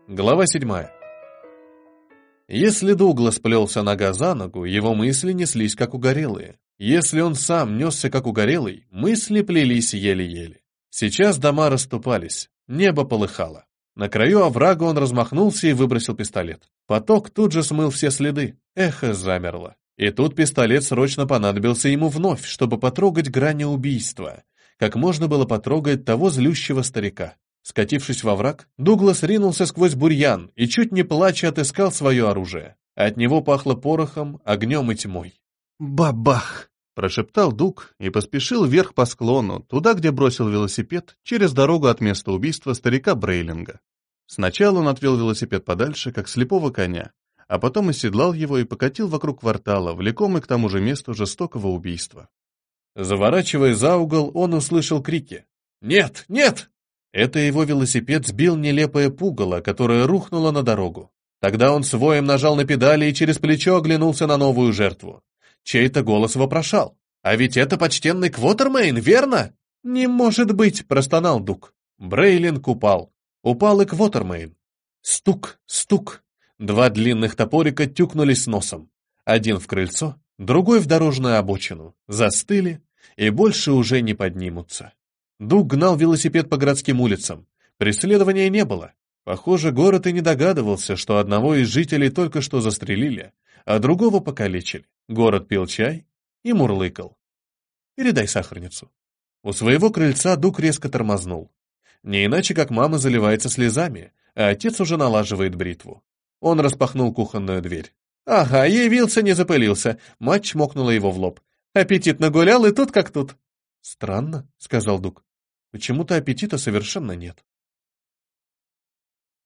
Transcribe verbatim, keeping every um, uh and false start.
Глава седьмая. Если Дуглас плелся нога за ногу, его мысли неслись как угорелые. Если он сам несся как угорелый, мысли плелись еле-еле. Сейчас дома расступались, небо полыхало. На краю оврага он размахнулся и выбросил пистолет. Поток тут же смыл все следы, эхо замерло. И тут пистолет срочно понадобился ему вновь, чтобы потрогать грани убийства. Как можно было потрогать того злющего старика. Скатившись во враг, Дуглас ринулся сквозь бурьян и, чуть не плача, отыскал свое оружие. От него пахло порохом, огнем и тьмой. «Бабах!» — прошептал Дуг и поспешил вверх по склону, туда, где бросил велосипед, через дорогу от места убийства старика Брейлинга. Сначала он отвел велосипед подальше, как слепого коня, а потом оседлал его и покатил вокруг квартала, влекомый к тому же месту жестокого убийства. Заворачивая за угол, он услышал крики. «Нет! Нет!» Это его велосипед сбил нелепое пугало, которое рухнуло на дорогу. Тогда он с воем нажал на педали и через плечо оглянулся на новую жертву. Чей-то голос вопрошал. «А ведь это почтенный Квотермейн, верно?» «Не может быть!» — простонал Дуг. Брейлинг упал. Упал и Квотермейн. Стук, стук. Два длинных топорика тюкнулись носом. Один в крыльцо, другой в дорожную обочину. Застыли и больше уже не поднимутся. Дуг гнал велосипед по городским улицам. Преследования не было. Похоже, город и не догадывался, что одного из жителей только что застрелили, а другого покалечили. Город пил чай и мурлыкал. «Передай сахарницу». У своего крыльца Дуг резко тормознул. Не иначе, как мама заливается слезами, а отец уже налаживает бритву. Он распахнул кухонную дверь. «Ага, явился, не запылился». Мать чмокнула его в лоб. «Аппетит нагулял, и тут как тут». «Странно», — сказал Дуг. «Почему-то аппетита совершенно нет».